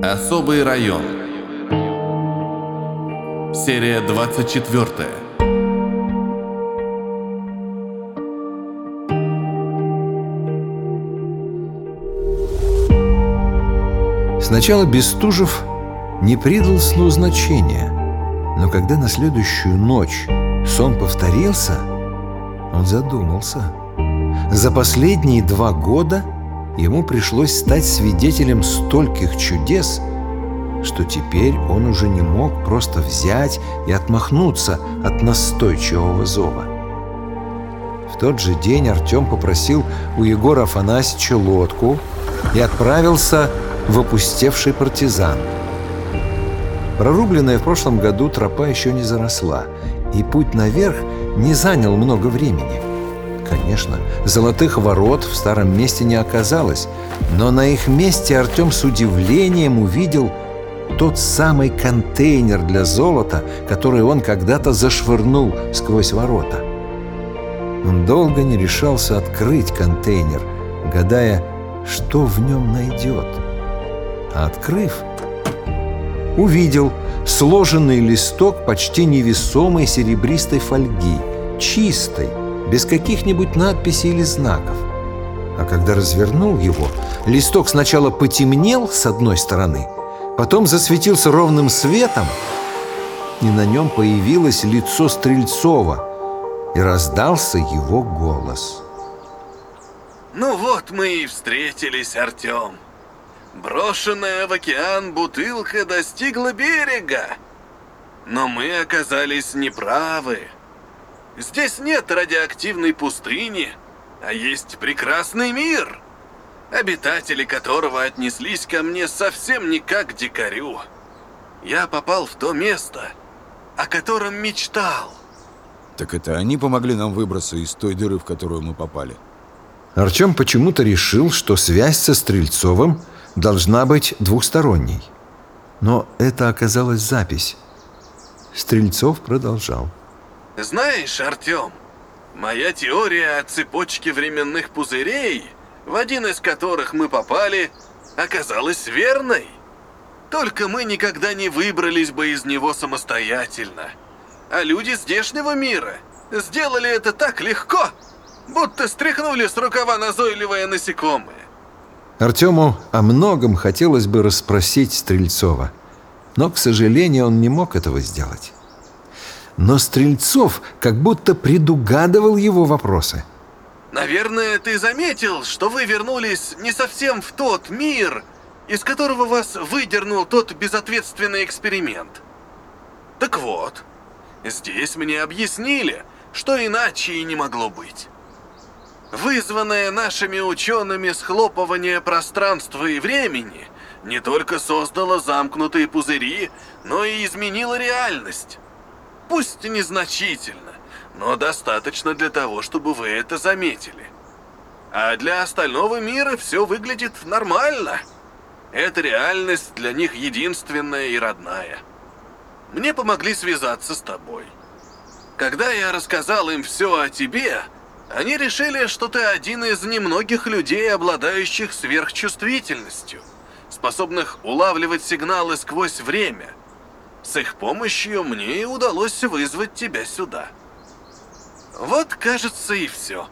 Особый район. Серия 24. Сначала Бестужев не придал сну значения, но когда на следующую ночь сон повторился, он задумался. За последние 2 года ему пришлось стать свидетелем стольких чудес, что теперь он уже не мог просто взять и отмахнуться от настойчивого зова. В тот же день Артем попросил у Егора Афанасьевича лодку и отправился в опустевший партизан. Прорубленная в прошлом году тропа еще не заросла, и путь наверх не занял много времени. Конечно, золотых ворот в старом месте не оказалось, но на их месте Артем с удивлением увидел тот самый контейнер для золота, который он когда-то зашвырнул сквозь ворота. Он долго не решался открыть контейнер, гадая, что в нем найдет. А открыв, увидел сложенный листок почти невесомой серебристой фольги, чистой, без каких-нибудь надписей или знаков. А когда развернул его, листок сначала потемнел с одной стороны, потом засветился ровным светом, и на нем появилось лицо Стрельцова, и раздался его голос. Ну вот мы и встретились, Артем. Брошенная в океан бутылка достигла берега. Но мы оказались неправы. Здесь нет радиоактивной пустыни, а есть прекрасный мир, обитатели которого отнеслись ко мне совсем не как к дикарю. Я попал в то место, о котором мечтал. Так это они помогли нам выбраться из той дыры, в которую мы попали? Артем почему-то решил, что связь со Стрельцовым должна быть двухсторонней. Но это оказалась запись. Стрельцов продолжал. Знаешь, Артем, моя теория о цепочке временных пузырей, в один из которых мы попали, оказалась верной. Только мы никогда не выбрались бы из него самостоятельно. А люди здешнего мира сделали это так легко, будто стряхнули с рукава назойливое насекомое. Артему о многом хотелось бы расспросить Стрельцова, но, к сожалению, он не мог этого сделать. Но Стрельцов как будто предугадывал его вопросы. Наверное, ты заметил, что вы вернулись не совсем в тот мир, из которого вас выдернул тот безответственный эксперимент. Так вот, здесь мне объяснили, что иначе и не могло быть. Вызванное нашими учеными схлопывание пространства и времени не только создало замкнутые пузыри, но и изменило реальность. Пусть незначительно, но достаточно для того, чтобы вы это заметили. А для остального мира все выглядит нормально. Эта реальность для них единственная и родная. Мне помогли связаться с тобой. Когда я рассказал им все о тебе, они решили, что ты один из немногих людей, обладающих сверхчувствительностью, способных улавливать сигналы сквозь время. С их помощью мне и удалось вызвать тебя сюда. Вот, кажется, и все.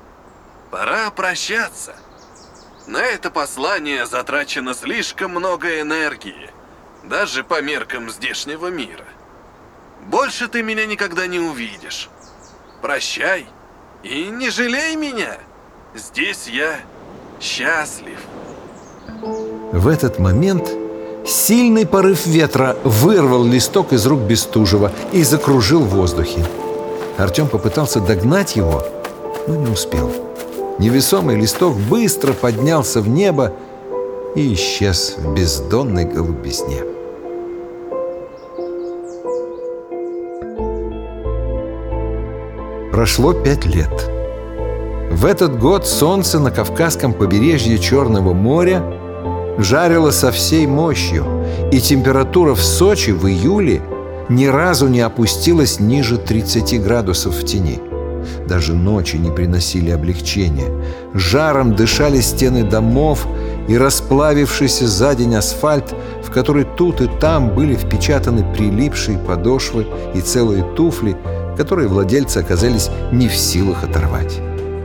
Пора прощаться. На это послание затрачено слишком много энергии, даже по меркам здешнего мира. Больше ты меня никогда не увидишь. Прощай и не жалей меня. Здесь я счастлив. В этот момент сильный порыв ветра вырвал листок из рук Бестужева и закружил в воздухе. Артем попытался догнать его, но не успел. Невесомый листок быстро поднялся в небо и исчез в бездонной голубизне. Прошло 5 лет. В этот год солнце на Кавказском побережье Черного моря жарило со всей мощью, и температура в Сочи в июле ни разу не опустилась ниже 30 градусов в тени. Даже ночи не приносили облегчения. Жаром дышали стены домов, и расплавившийся за день асфальт, в который тут и там были впечатаны прилипшие подошвы и целые туфли, которые владельцы оказались не в силах оторвать.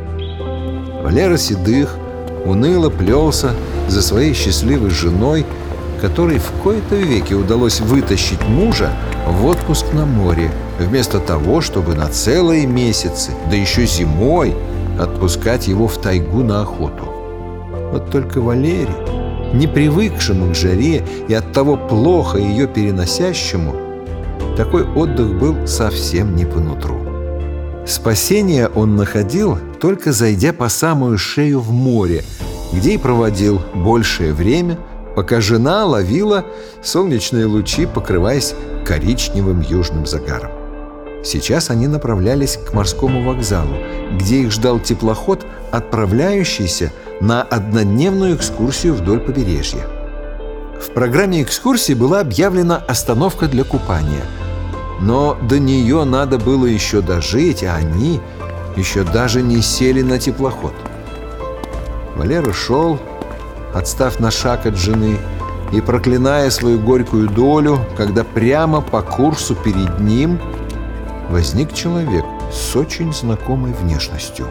Валера Седых уныло плелся за своей счастливой женой, которой в кои-то веки удалось вытащить мужа в отпуск на море, вместо того, чтобы на целые месяцы, да еще зимой, отпускать его в тайгу на охоту. Вот только Валере, не привыкшему к жаре и оттого плохо ее переносящему, такой отдых был совсем не по нутру. Спасение он находил, только зайдя по самую шею в море, где и проводил большее время, пока жена ловила солнечные лучи, покрываясь коричневым южным загаром. Сейчас они направлялись к морскому вокзалу, где их ждал теплоход, отправляющийся на однодневную экскурсию вдоль побережья. В программе экскурсии была объявлена остановка для купания. Но до нее надо было еще дожить, а они еще даже не сели на теплоход. Валера шел, отстав на шаг от жены, и проклиная свою горькую долю, когда прямо по курсу перед ним возник человек с очень знакомой внешностью.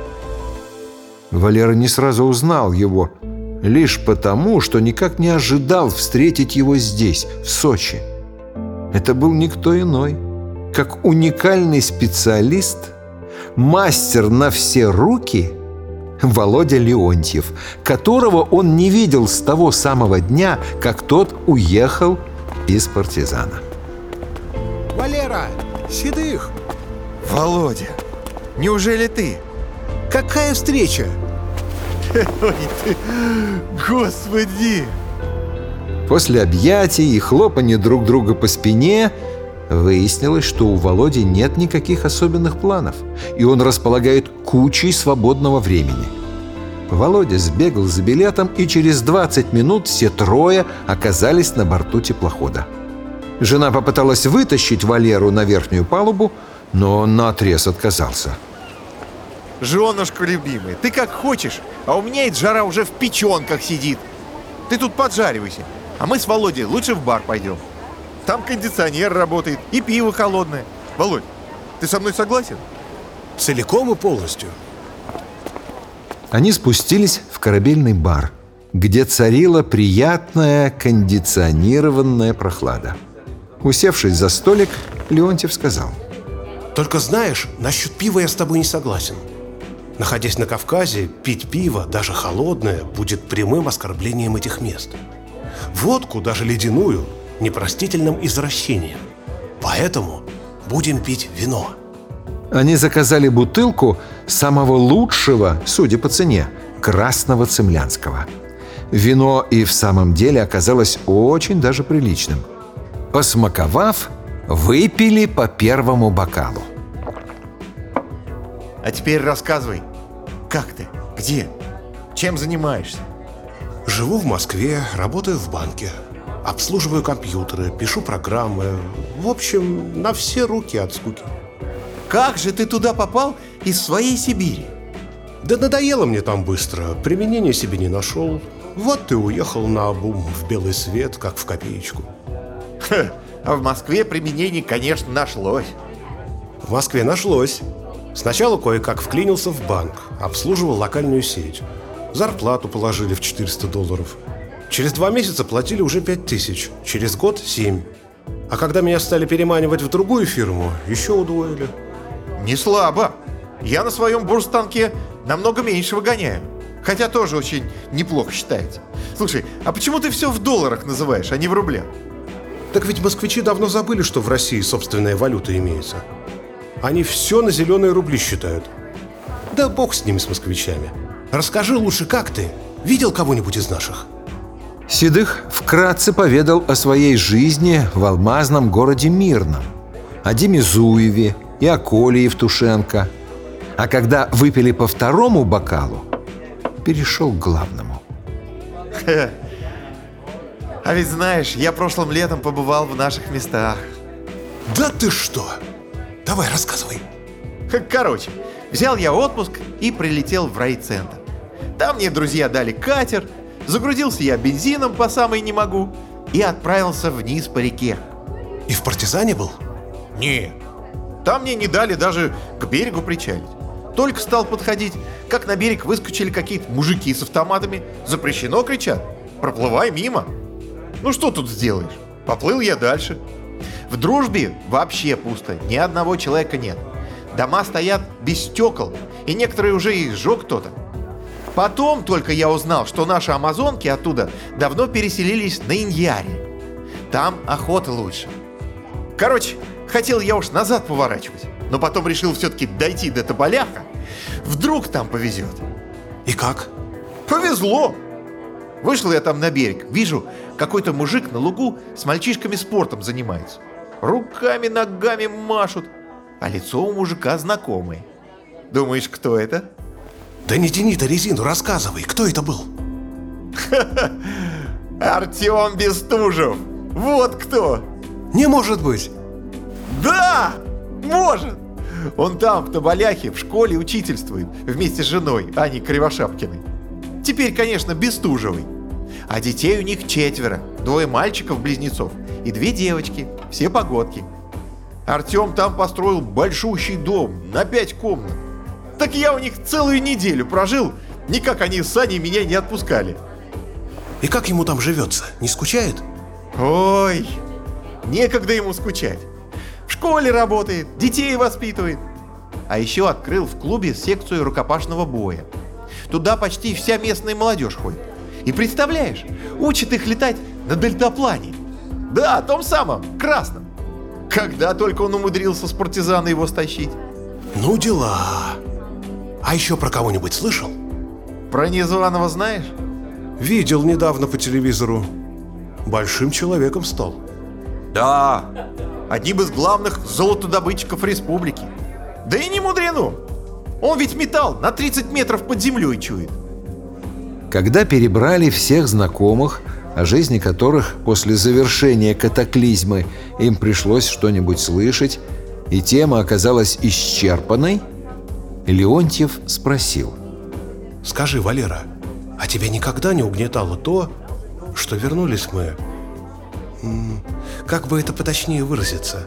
Валера не сразу узнал его, лишь потому, что никак не ожидал встретить его здесь, в Сочи. Это был никто иной, как уникальный специалист, мастер на все руки Володя Леонтьев, которого он не видел с того самого дня, как тот уехал из партизана. Валера! Седых! Володя, неужели ты? Какая встреча? Ой ты, господи! После объятий и хлопания друг друга по спине выяснилось, что у Володи нет никаких особенных планов, и он располагает кучей свободного времени. Володя сбегал за билетом, и через 20 минут все трое оказались на борту теплохода. Жена попыталась вытащить Валеру на верхнюю палубу, но он наотрез отказался. Женушка любимая, ты как хочешь, а у меня эта жара уже в печенках сидит. Ты тут поджаривайся, а мы с Володей лучше в бар пойдем. Там кондиционер работает и пиво холодное. Володь, ты со мной согласен? Целиком и полностью. Они спустились в корабельный бар, где царила приятная кондиционированная прохлада. Усевшись за столик, Леонтьев сказал: Только знаешь, насчет пива я с тобой не согласен. Находясь на Кавказе, пить пиво, даже холодное, будет прямым оскорблением этих мест. Водку, даже ледяную, непростительным извращением. Поэтому будем пить вино. Они заказали бутылку самого лучшего, судя по цене, красного цемлянского. Вино и в самом деле оказалось очень даже приличным. Посмаковав, выпили по первому бокалу. А теперь рассказывай, как ты, где, чем занимаешься? Живу в Москве, работаю в банке. Обслуживаю компьютеры, пишу программы. В общем, на все руки от скуки. Как же ты туда попал из своей Сибири? Да надоело мне там быстро, применения себе не нашел. Вот ты уехал наобум в белый свет, как в копеечку. А в Москве применение, конечно, нашлось. В Москве нашлось. Сначала кое-как вклинился в банк, обслуживал локальную сеть. Зарплату положили в $400. Через 2 месяца платили уже 5000, через год 7. А когда меня стали переманивать в другую фирму, еще удвоили. Не слабо. Я на своем бурстанке намного меньше выгоняю. Хотя тоже очень неплохо считается. Слушай, а почему ты все в долларах называешь, а не в рублях? Так ведь москвичи давно забыли, что в России собственная валюта имеется. Они все на зеленые рубли считают. Да бог с ними, с москвичами. Расскажи лучше, как ты? Видел кого-нибудь из наших? Седых вкратце поведал о своей жизни в алмазном городе Мирном, о Диме Зуеве и о Коле Евтушенко. А когда выпили по второму бокалу, перешел к главному. А ведь знаешь, я прошлым летом побывал в наших местах. Да ты что? Давай, рассказывай. Короче, взял я отпуск и прилетел в райцентр. Там мне друзья дали катер, Загрузился я бензином по самой не могу и отправился вниз по реке. И в партизане был? Не, там мне не дали даже к берегу причалить. Только стал подходить, как на берег выскочили какие-то мужики с автоматами. Запрещено, кричат. Проплывай мимо. Ну что тут сделаешь? Поплыл я дальше. В Дружбе вообще пусто, ни одного человека нет. Дома стоят без стекол, и некоторые уже и сжег кто-то. Потом только я узнал, что наши амазонки оттуда давно переселились на Иньяре. Там охота лучше. Короче, хотел я уж назад поворачивать, но потом решил все-таки дойти до Тоболяха. Вдруг там повезет. И как? Повезло! Вышел я там на берег, вижу, какой-то мужик на лугу с мальчишками спортом занимается. Руками, ногами машут, а лицо у мужика знакомое. Думаешь, кто это? Да не тяни ты резину, рассказывай, кто это был? Артем Бестужев! Вот кто! Не может быть! Да! Может! Он там, в Тоболяхе, в школе учительствует вместе с женой Аней Кривошапкиной. Теперь, конечно, Бестужевой. А детей у них 4. 2 мальчиков-близнецов и 2 девочки, все погодки. Артем там построил большущий дом на 5 комнат. Так я у них целую неделю прожил, никак они с Аней меня не отпускали. И как ему там живется? Не скучает? Ой, некогда ему скучать. В школе работает, детей воспитывает. А еще открыл в клубе секцию рукопашного боя. Туда почти вся местная молодежь ходит. И представляешь, учит их летать на дельтаплане. Да, том самом, красном. Когда только он умудрился с партизана его стащить. Ну дела. А еще про кого-нибудь слышал? Про Незваного знаешь? Видел недавно по телевизору. Большим человеком стал. Да, одним из главных золотодобытчиков республики. Да и не мудрено. Он ведь металл на 30 метров под землей чует. Когда перебрали всех знакомых, о жизни которых после завершения катаклизмы им пришлось что-нибудь слышать, и тема оказалась исчерпанной, Леонтьев спросил: Скажи, Валера, а тебя никогда не угнетало то, что вернулись мы... Как бы это поточнее выразиться?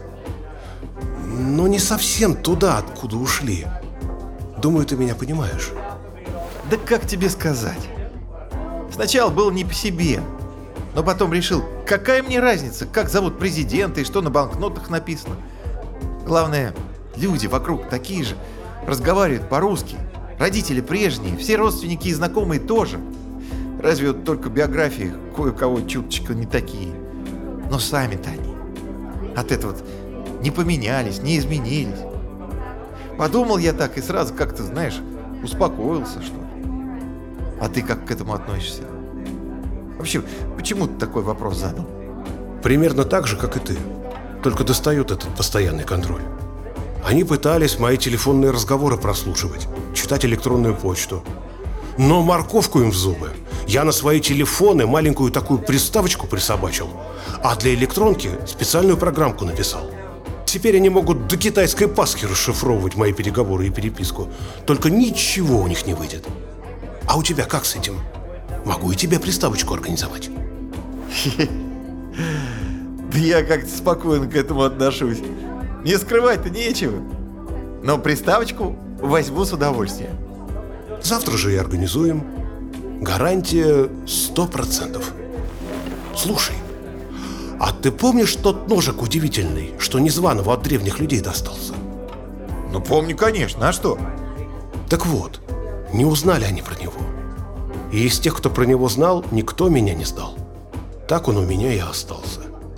Но не совсем туда, откуда ушли. Думаю, ты меня понимаешь. Да как тебе сказать? Сначала было не по себе, но потом решил, какая мне разница, как зовут президента и что на банкнотах написано. Главное, люди вокруг такие же, разговаривают по-русски, родители прежние, все родственники и знакомые тоже. Разве вот только биографии кое-кого чуточку не такие. Но сами-то они от этого не поменялись, не изменились. Подумал я так и сразу как-то, знаешь, успокоился, что ли. А ты как к этому относишься? Вообще, почему ты такой вопрос задал? Примерно так же, как и ты. Только достают этот постоянный контроль. Они пытались мои телефонные разговоры прослушивать, читать электронную почту. Но морковку им в зубы. Я на свои телефоны маленькую такую приставочку присобачил, а для электронки специальную программку написал. Теперь они могут до китайской Пасхи расшифровывать мои переговоры и переписку. Только ничего у них не выйдет. А у тебя как с этим? Могу и тебе приставочку организовать. Да я как-то спокойно к этому отношусь. Не скрывать-то нечего. Но приставочку возьму с удовольствием. Завтра же и организуем. Гарантия 100%. Слушай, а ты помнишь тот ножик удивительный, что Незваного от древних людей достался? Ну помню, конечно, а что? Так вот, не узнали они про него. И из тех, кто про него знал, никто меня не сдал. Так он у меня и остался.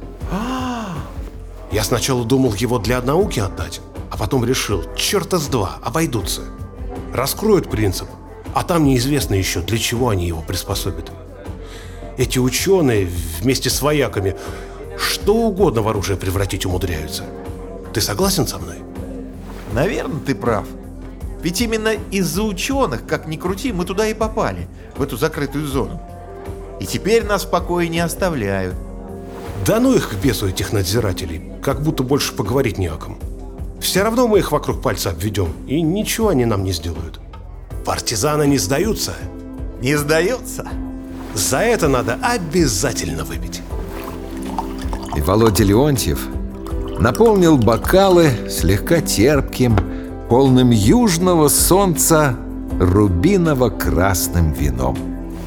Я сначала думал его для науки отдать, а потом решил, черта с два, обойдутся. Раскроют принцип, а там неизвестно еще, для чего они его приспособят. Эти ученые вместе с вояками что угодно в оружие превратить умудряются. Ты согласен со мной? Наверное, ты прав. Ведь именно из-за ученых, как ни крути, мы туда и попали, в эту закрытую зону. И теперь нас в покое не оставляют. Да ну их к бесу, этих надзирателей, как будто больше поговорить не о ком. Все равно мы их вокруг пальца обведем, и ничего они нам не сделают. Партизаны не сдаются. Не сдаются? За это надо обязательно выпить. И Володя Леонтьев наполнил бокалы слегка терпким, полным южного солнца рубиново-красным вином.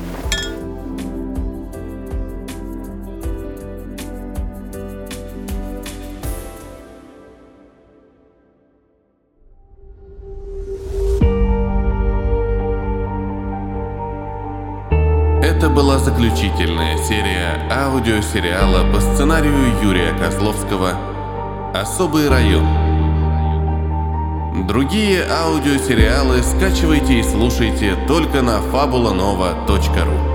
Это была заключительная серия аудиосериала по сценарию Юрия Козловского «Особый район». Другие аудиосериалы скачивайте и слушайте только на fabulanova.ru.